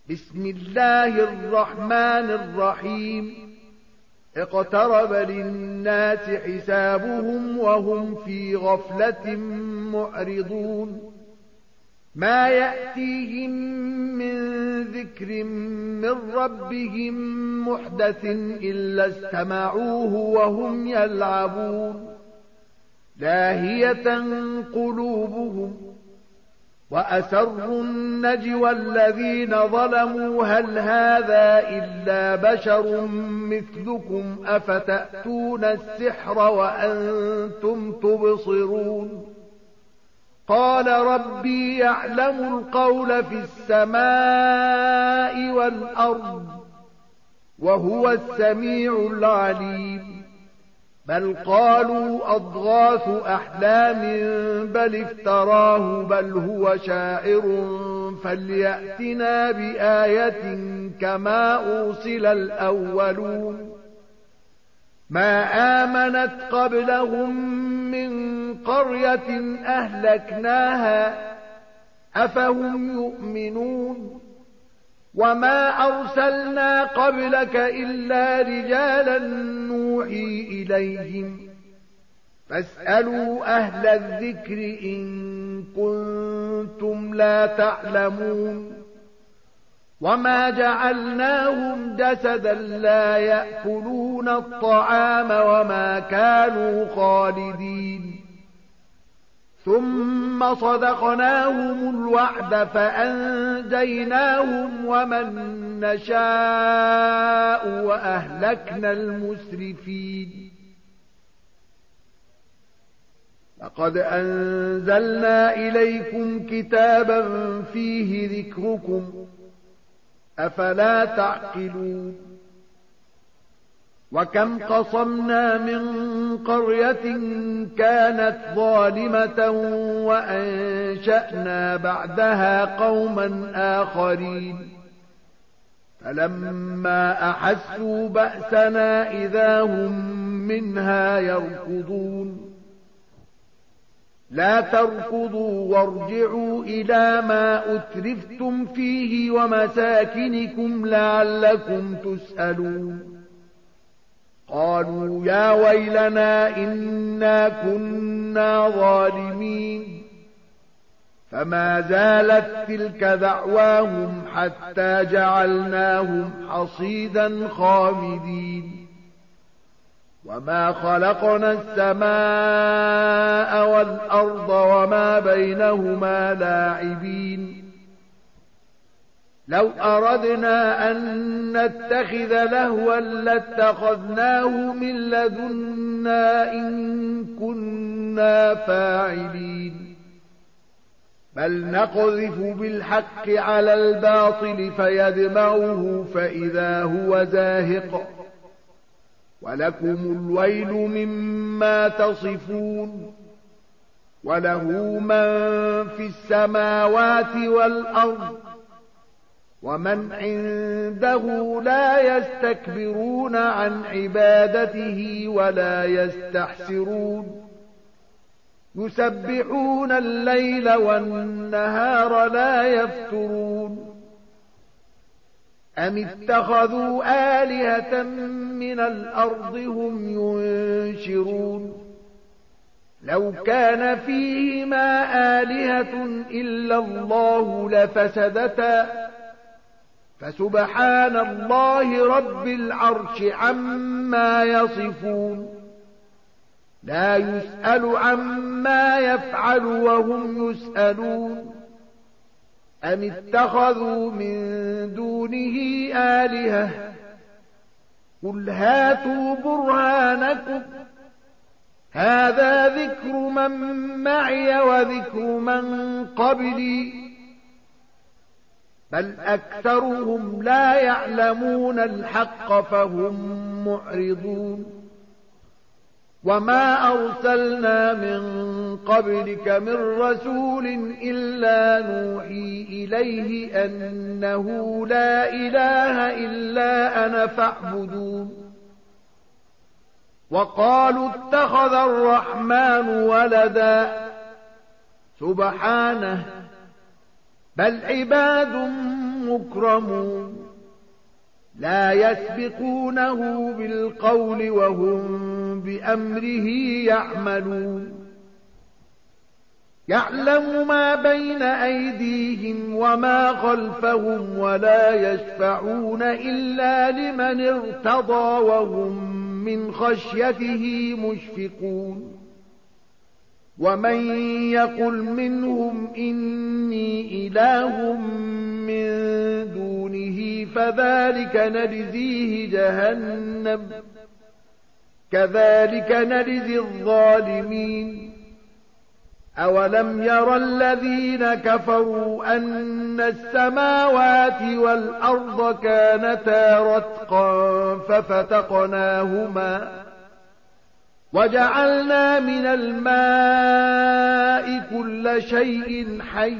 بسم الله الرحمن الرحيم اقترب للناس حسابهم وهم في غفلة معرضون ما يأتيهم من ذكر من ربهم محدث إلا استمعوه وهم يلعبون لاهية قلوبهم وأسروا النجوى الذين ظلموا هل هذا إلا بشر مثلكم أفتأتون السحر وأنتم تبصرون قال ربي يعلم القول في السماء والأرض وهو السميع العليم بل قالوا أضغاث أحلام بل افتراه بل هو شاعر فليأتنا بآية كما أرسل الأولون ما آمنت قبلهم من قرية أهلكناها أفهم يؤمنون وما أرسلنا قبلك إلا رجالا نوحي إليهم فاسألوا أهل الذكر إن كنتم لا تعلمون وما جعلناهم جسدا لا يأكلون الطعام وما كانوا خالدين ثم صدقناهم الوعد فأنجيناهم ومن نشاء وأهلكنا المسرفين لقد أنزلنا إليكم كتابا فيه ذكركم أفلا تعقلون وكم قصمنا من قرية كانت ظالمة وأنشأنا بعدها قوما آخرين فلما أحسوا بأسنا إذا هم منها يركضون لا تركضوا وارجعوا إلى ما أترفتم فيه ومساكنكم لعلكم تسألون قالوا يا ويلنا إنا كنا ظالمين فما زالت تلك دعواهم حتى جعلناهم حصيدا خامدين وما خلقنا السماء والأرض وما بينهما لاعبين لو أردنا أن نتخذ لهوا لاتخذناه من لدنا إن كنا فاعلين بل نقذف بالحق على الباطل فيدمغه فإذا هو زاهق ولكم الويل مما تصفون وله من في السماوات والأرض ومن عنده لا يستكبرون عن عبادته ولا يستحسرون يسبحون الليل والنهار لا يفترون أم اتخذوا آلهة من الأرض هم ينشرون لو كان فيهما آلهة إلا الله لفسدتا فسبحان الله رب العرش عما يصفون لا يسأل عما يفعل وهم يسألون أم اتخذوا من دونه آلهة قل هاتوا برهانكم هذا ذكر من معي وذكر من قبلي بل أكثرهم لا يعلمون الحق فهم معرضون وما أرسلنا من قبلك من رسول إلا نوحي إليه أنه لا إله إلا أنا فاعبدون وقالوا اتخذ الرحمن ولدا سبحانه بل عباد مكرمون لا يسبقونه بالقول وهم بأمره يعملون يعلم ما بين أيديهم وما خلفهم ولا يشفعون إلا لمن ارتضى وهم من خشيته مشفقون ومن يقل منهم إني إله من دونه فذلك نجزيه جهنم كذلك نجزي الظالمين أولم ير الذين كفروا أن السماوات والأرض كانتا رتقا ففتقناهما وجعلنا من الماء كل شيء حي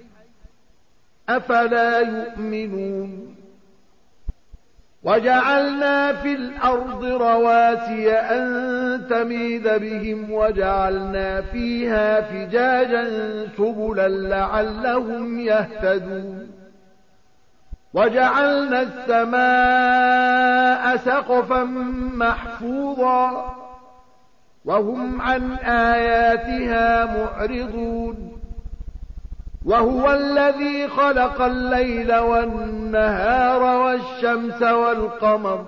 أفلا يؤمنون وجعلنا في الأرض رواسي أن تميد بهم وجعلنا فيها فجاجا سبلا لعلهم يهتدون وجعلنا السماء سقفا محفوظا وهم عن آياتها معرضون وهو الذي خلق الليل والنهار والشمس والقمر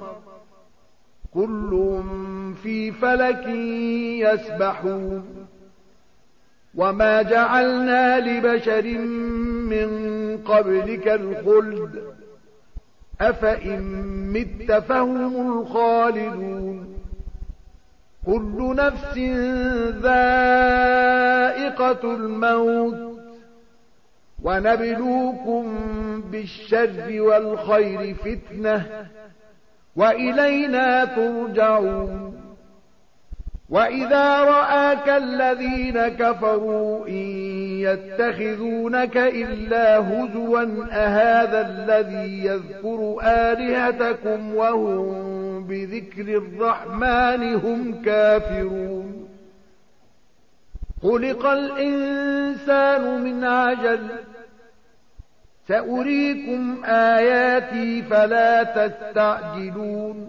كل في فلك يسبحون وما جعلنا لبشر من قبلك الخلد أفإن مت فهم الخالدون كل نفس ذائقة الموت ونبلوكم بالشر والخير فتنة وإلينا ترجعون وإذا رآك الذين كفروا إن يتخذونك إلا هزوا أهذا الذي يذكر آلهتكم وهم بذكر الرحمن هم كافرون خلق الإنسان من عجل سأريكم آياتي فلا تستعجلون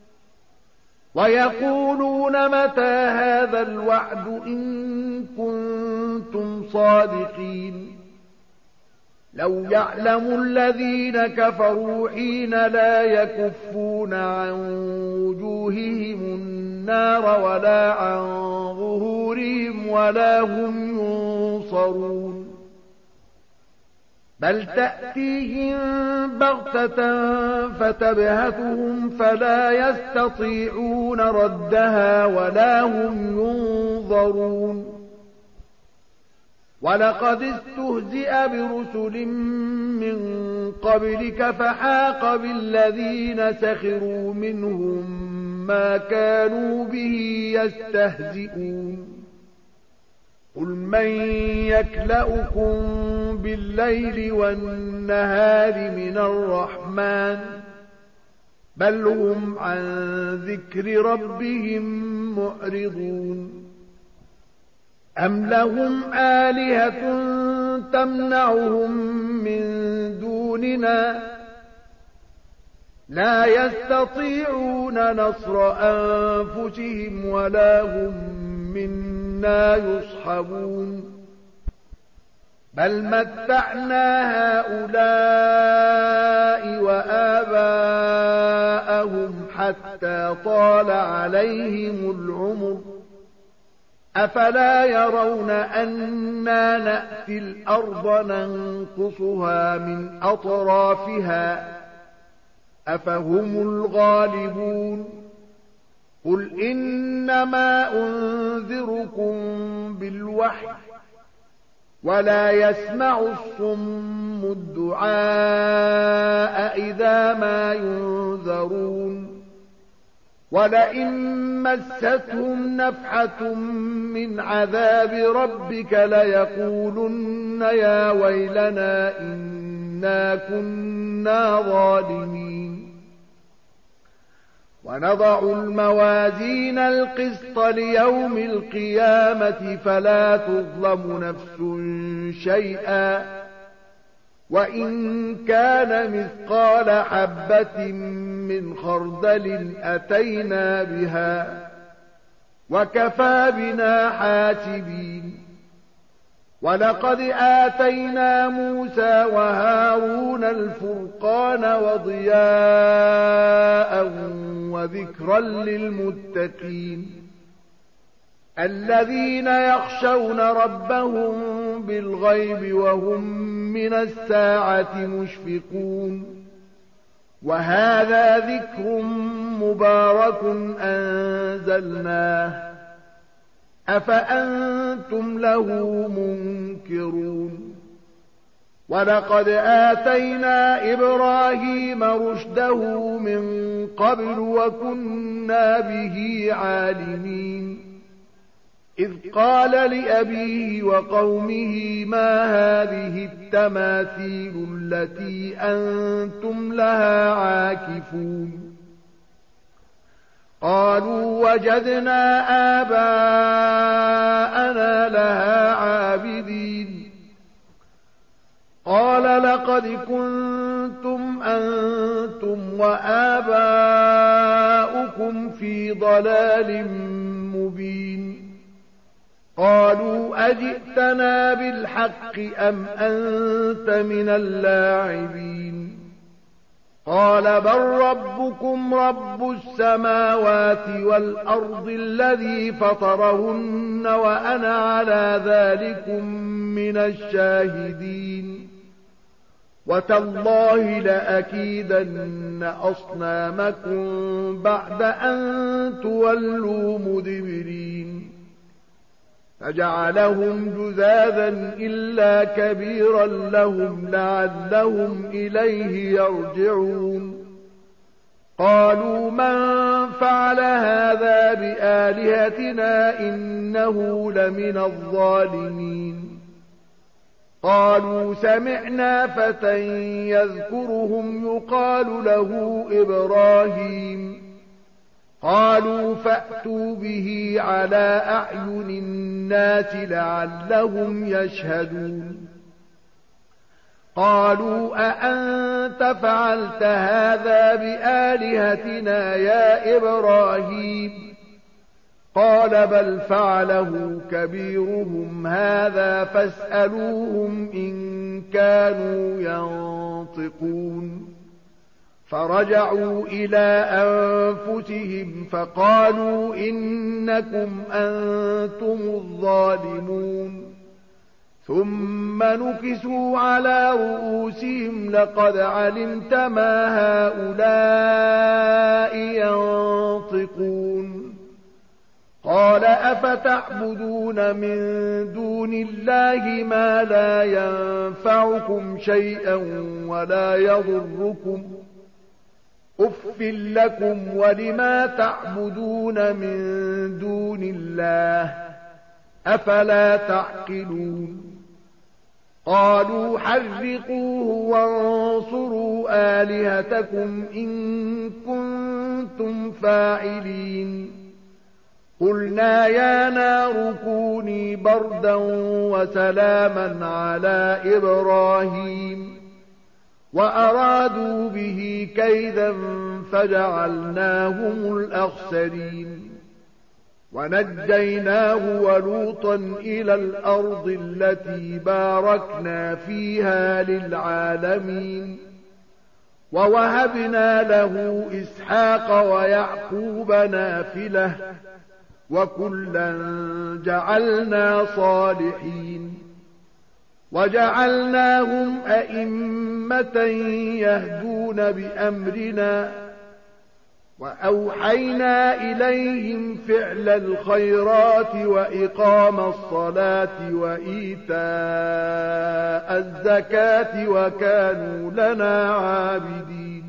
ويقولون متى هذا الوعد إن كنتم صادقين لو يعلم الذين كفروا حين لا يكفون عن وجوههم النار ولا عن ظهورهم ولا هم ينصرون بل تأتيهم بغتة فتبهتهم فلا يستطيعون ردها ولا هم ينظرون ولقد استهزئ برسل من قبلك فحاق بالذين سخروا منهم ما كانوا به يستهزئون قل من يكلؤكم بالليل والنهار من الرحمن بل هم عن ذكر ربهم معرضون أم لهم آلهة تمنعهم من دوننا لا يستطيعون نصر أنفسهم ولا هم منا يصحبون بل متعنا هؤلاء وآباءهم حتى طال عليهم العمر أفلا يرون أنا نأتي الأرض ننقصها من أطرافها أفهم الغالبون قل إنما أنذركم بالوحي ولا يسمع الصم الدعاء إذا ما ينذرون ولئن مستهم نفحة من عذاب ربك ليقولن يا ويلنا إنا كنا ظالمين ونضع الموازين القسط ليوم القيامة فلا تظلم نفس شيئا وإن كان مثقال حبة من خردل أتينا بها وكفى بنا حاسبين ولقد آتينا موسى وهارون الفرقان وضياء وذكرا للمتقين الذين يخشون ربهم بالغيب وهم من الساعة مشفقون وهذا ذكر مبارك أنزلناه أفأنتم له منكرون ولقد آتينا إبراهيم رشده من قبل وكنا به عالمين إذ قال لأبيه وقومه ما هذه التماثيل التي أنتم لها عاكفون قالوا وجدنا آباءنا لها عابدين قال لقد كنتم أنتم وآباؤكم في ضلال مبين قالوا أجئتنا بالحق أم أنت من اللاعبين قال بل ربكم رب السماوات والأرض الذي فطرهن وأنا على ذلكم من الشاهدين وتالله لأكيدن أصنامكم بعد أن تولوا مدبرين فجعلهم جذاذا إلا كبيرا لهم لعلهم إليه يرجعون قالوا من فعل هذا بآلهتنا إنه لمن الظالمين قالوا سمعنا فتى يذكرهم يقال له إبراهيم قالوا فأتوا به على أعين الناس لعلهم يشهدون قالوا أأنت فعلت هذا بآلهتنا يا إبراهيم قال بل فعله كبيرهم هذا فاسألوهم إن كانوا ينطقون فرجعوا إلى أنفسهم فقالوا إنكم أنتم الظالمون ثم نكسوا على رؤوسهم لقد علمت ما هؤلاء ينطقون قال أفتعبدون من دون الله ما لا ينفعكم شيئا ولا يضركم أف لكم ولما تعبدون من دون الله أفلا تعقلون قالوا حرقوه وانصروا آلهتكم إن كنتم فاعلين قلنا يا نار كوني بردا وسلاما على إبراهيم وأرادوا به كيدا فجعلناهم الأخسرين ونجيناه ولوطا إلى الأرض التي باركنا فيها للعالمين ووهبنا له إسحاق ويعقوب نافلة وكلا جعلنا صالحين وجعلناهم أئمة يهدون بأمرنا وأوحينا إليهم فعل الخيرات وإقام الصلاة وإيتاء الزكاة وكانوا لنا عابدين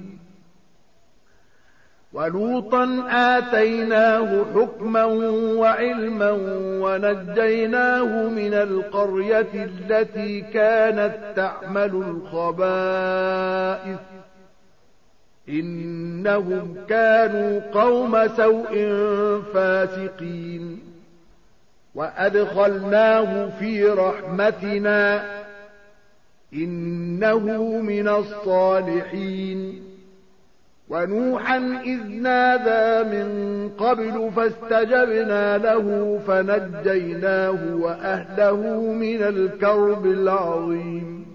ولوطا آتيناه حكما وعلما ونجيناه من القرية التي كانت تعمل الخبائث إنهم كانوا قوم سوء فاسقين وأدخلناه في رحمتنا إنه من الصالحين. ونوحا إذ نادى من قبل فاستجبنا له فنجيناه وأهله من الكرب العظيم.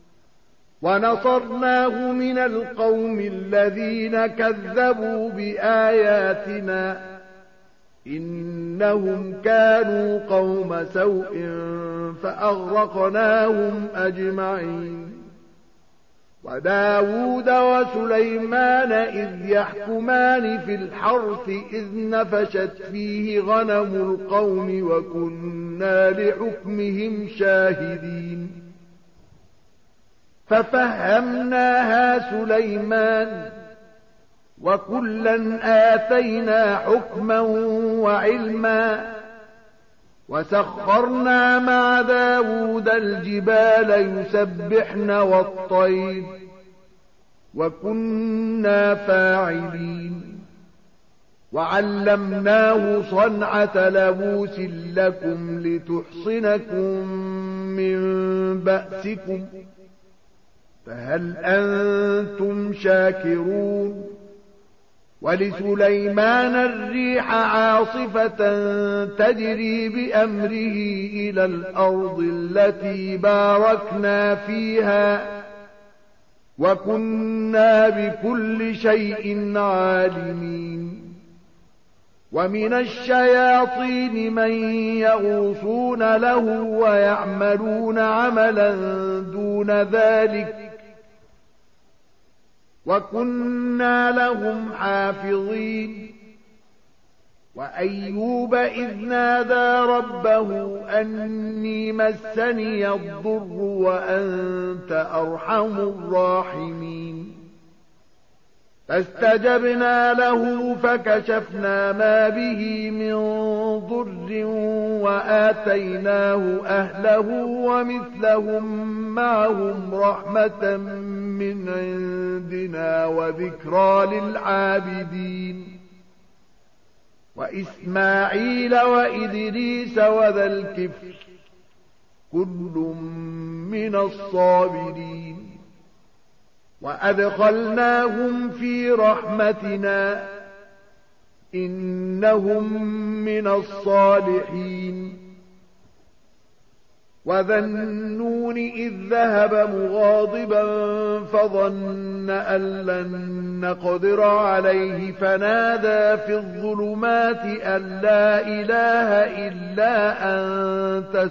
ونصرناه من القوم الذين كذبوا بآياتنا إنهم كانوا قوم سوء فأغرقناهم أجمعين. وداود وسليمان إذ يحكمان في الحرث إذ نفشت فيه غنم القوم وكنا لحكمهم شاهدين. ففهمناها سليمان وكلا آتينا حكما وعلما. وسخرنا مع داود الجبال يسبحن والطير وكنا فاعلين. وعلمناه صنعة لبوس لكم لتحصنكم من بأسكم فهل أنتم شاكرون؟ ولسليمان الريح عاصفة تجري بأمره إلى الأرض التي باركنا فيها وكنا بكل شيء عالمين. ومن الشياطين من يغوصون له ويعملون عملا دون ذلك وكنا لهم حافظين. وأيوب إذ نادى ربه أني مسني الضر وأنت أرحم الراحمين. فاستجبنا له فكشفنا ما به من ضر وآتيناه أهله ومثلهم معهم رحمة من عندنا وذكرى للعابدين. وإسماعيل وإدريس وذا الكفل كل من الصابرين. وأدخلناهم في رحمتنا إنهم من الصالحين. وذا النون إذ ذهب مغاضبا فظن أن لن نقدر عليه فنادى في الظلمات أن لا إله إلا أنت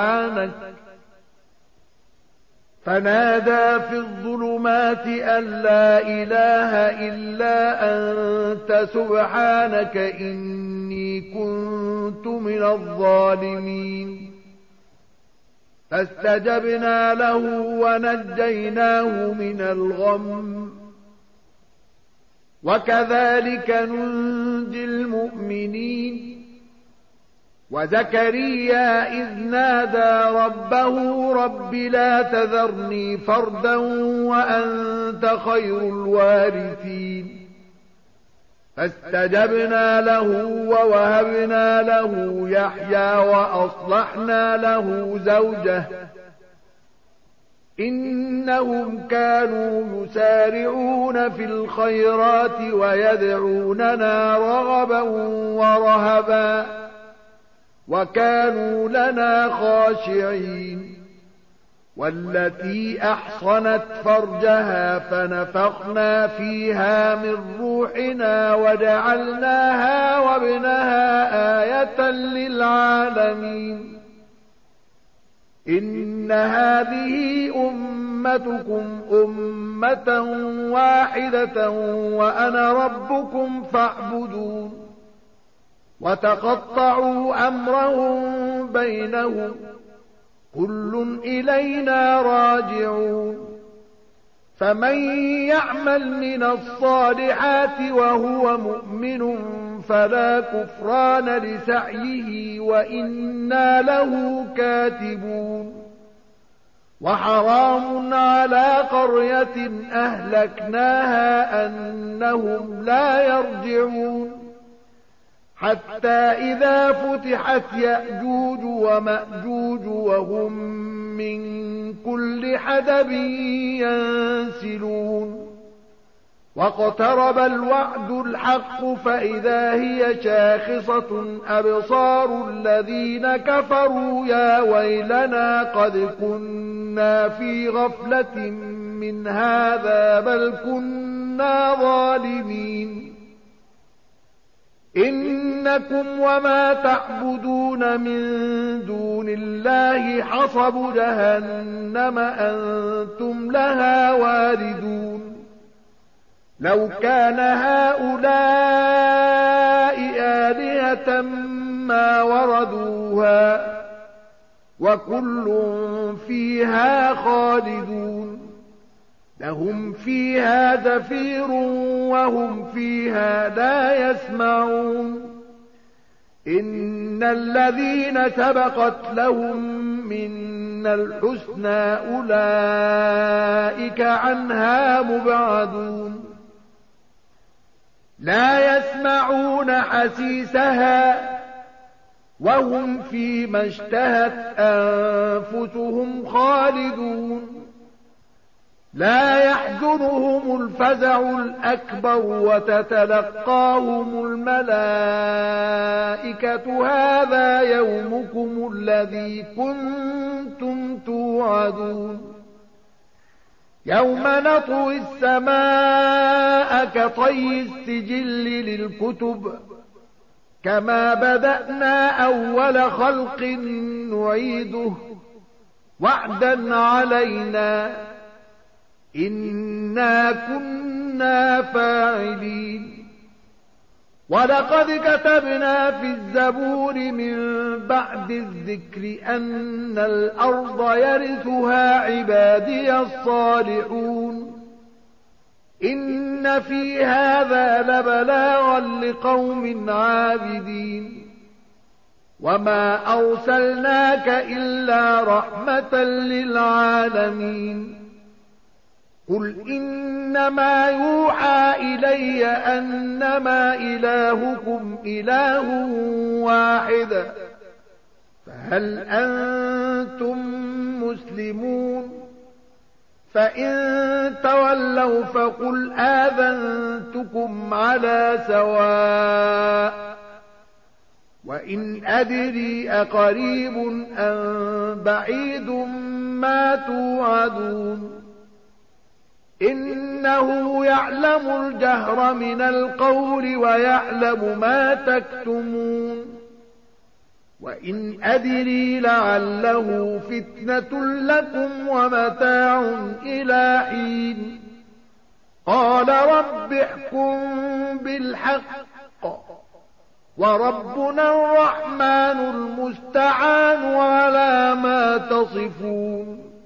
سبحانك إني كنت من الظالمين. فاستجبنا له ونجيناه من الغم وكذلك ننجي المؤمنين. وزكريا إذ نادى ربه رب لا تذرني فردا وأنت خير الوارثين. فاستجبنا له ووهبنا له يحيى وأصلحنا له زوجه إنهم كانوا يسارعون في الخيرات ويدعوننا رغبا ورهبا وكانوا لنا خاشعين. والتي أحصنت فرجها فنفخنا فيها من روحنا وجعلناها وابنها آية للعالمين. إن هذه أمتكم أمة واحدة وأنا ربكم فاعبدون. وتقطعوا أمرهم بينهم كل إلينا راجعون. فمن يعمل من الصالحات وهو مؤمن فلا كفران لسعيه وإنا له كاتبون. وحرام على قرية أهلكناها أنهم لا يرجعون. حتى إذا فتحت يأجوج ومأجوج وهم من كل حدب ينسلون واقترب الوعد الحق فإذا هي شاخصة أبصار الذين كفروا يا ويلنا قد كنا في غفلة من هذا بل كنا ظالمين إنكم وما تعبدون من دون الله حصب جهنم أنتم لها واردون لو كان هؤلاء آلهة ما وردوها وكل فيها خالدون لهم فيها زفير وهم فيها لا يسمعون إن الذين سبقت لهم منا الحسنى أولئك عنها مبعدون لا يسمعون حسيسها وهم فيما اشتهت أنفسهم خالدون لا يحزنهم الفزع الأكبر وتتلقاهم الملائكة هذا يومكم الذي كنتم توعدون يوم نطوي السماء كطي السجل للكتب كما بدأنا أول خلق نعيده وعدا علينا إنا كنا فاعلين ولقد كتبنا في الزبور من بعد الذكر أن الأرض يرثها عبادي الصالحون إن في هذا لبلاغا لقوم عابدين وما أرسلناك إلا رحمة للعالمين قل إنما يوحى إلي أنما إلهكم إله واحد فهل أنتم مسلمون فإن تولوا فقل آذنتكم على سواء وإن أدري أقريب أم بعيد ما توعدون إنه يعلم الجهر من القول ويعلم ما تكتمون وإن أدري لعله فتنة لكم ومتاع إلى حين قال رب احكم بالحق وربنا الرحمن المستعان على ما تصفون